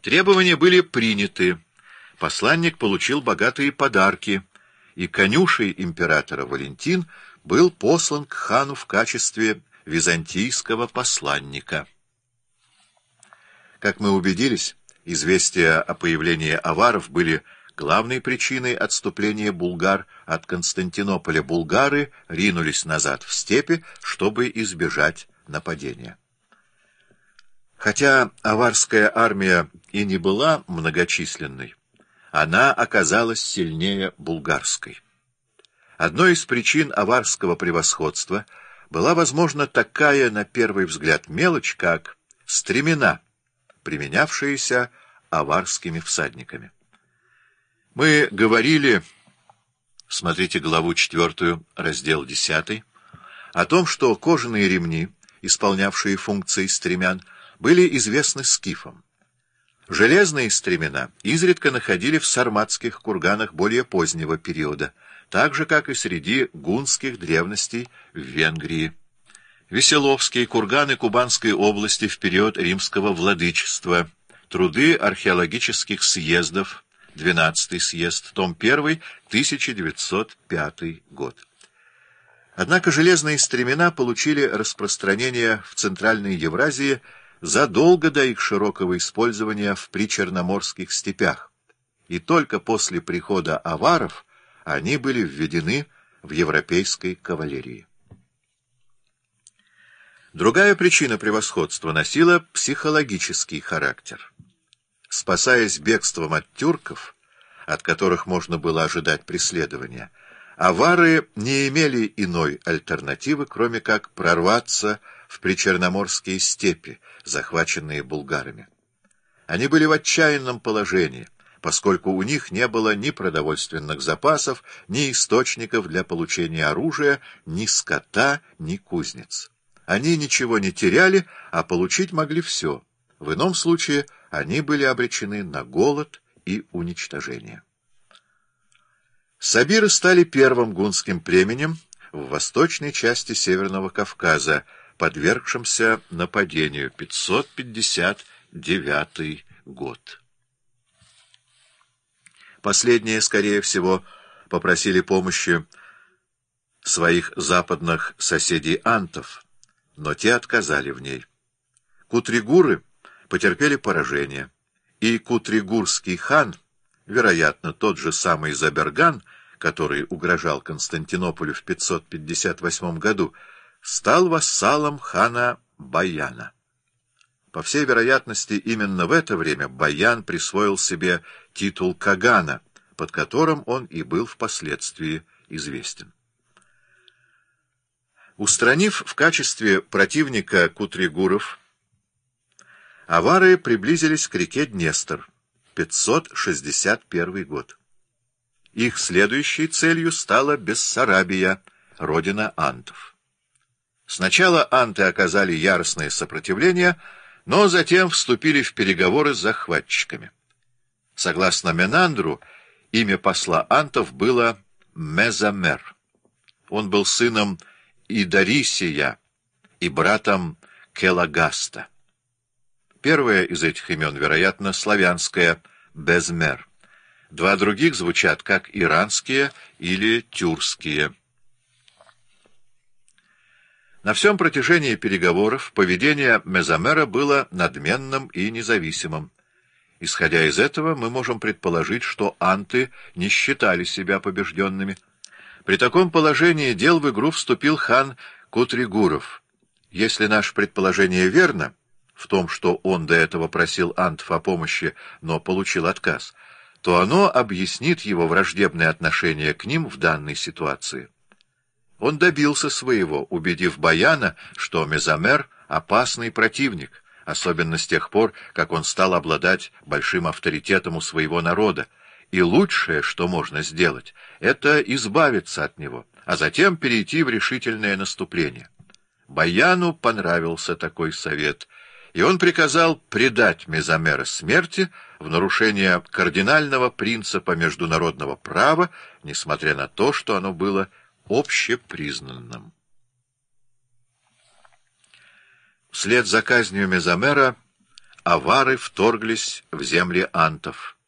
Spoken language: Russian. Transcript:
Требования были приняты. Посланник получил богатые подарки, и конюший императора Валентин был послан к хану в качестве византийского посланника. Как мы убедились, известия о появлении аваров были главной причиной отступления булгар от Константинополя. Булгары ринулись назад в степи, чтобы избежать нападения. Хотя аварская армия и не была многочисленной, она оказалась сильнее булгарской. Одной из причин аварского превосходства была, возможно, такая, на первый взгляд, мелочь, как стремена, применявшиеся аварскими всадниками. Мы говорили, смотрите главу 4, раздел 10, о том, что кожаные ремни, исполнявшие функции стремян, были известны скифам. Железные стремена изредка находили в сарматских курганах более позднего периода, так же, как и среди гунских древностей в Венгрии. Веселовские курганы Кубанской области в период римского владычества. Труды археологических съездов, 12-й съезд, том 1, 1905 год. Однако железные стремена получили распространение в Центральной Евразии задолго до их широкого использования в причерноморских степях, и только после прихода аваров они были введены в европейской кавалерии. Другая причина превосходства носила психологический характер. Спасаясь бегством от тюрков, от которых можно было ожидать преследования, авары не имели иной альтернативы, кроме как прорваться в причерноморские степи, захваченные булгарами. Они были в отчаянном положении, поскольку у них не было ни продовольственных запасов, ни источников для получения оружия, ни скота, ни кузнец. Они ничего не теряли, а получить могли все. В ином случае они были обречены на голод и уничтожение. Сабиры стали первым гунским племенем в восточной части Северного Кавказа, подвергшимся нападению, 559 год. Последние, скорее всего, попросили помощи своих западных соседей антов, но те отказали в ней. Кутригуры потерпели поражение, и кутригурский хан, вероятно, тот же самый Заберган, который угрожал Константинополю в 558 году, стал вассалом хана Баяна. По всей вероятности, именно в это время Баян присвоил себе титул Кагана, под которым он и был впоследствии известен. Устранив в качестве противника кутригуров, авары приблизились к реке Днестр, 561 год. Их следующей целью стала Бессарабия, родина антов. Сначала анты оказали яростное сопротивление, но затем вступили в переговоры с захватчиками. Согласно Менандру, имя посла антов было Мезамер. Он был сыном Идарисия и братом Келагаста. Первое из этих имен, вероятно, славянское Безмер. Два других звучат как иранские или тюркские. На всем протяжении переговоров поведение Мезамера было надменным и независимым. Исходя из этого, мы можем предположить, что анты не считали себя побежденными. При таком положении дел в игру вступил хан Кутригуров. Если наше предположение верно, в том, что он до этого просил антов о помощи, но получил отказ, то оно объяснит его враждебное отношение к ним в данной ситуации. Он добился своего, убедив Баяна, что Мезамер — опасный противник, особенно с тех пор, как он стал обладать большим авторитетом у своего народа, и лучшее, что можно сделать, это избавиться от него, а затем перейти в решительное наступление. Баяну понравился такой совет, и он приказал предать Мезамера смерти в нарушение кардинального принципа международного права, несмотря на то, что оно было общепризнанным. Вслед за казнью Мезамера авары вторглись в земли антов.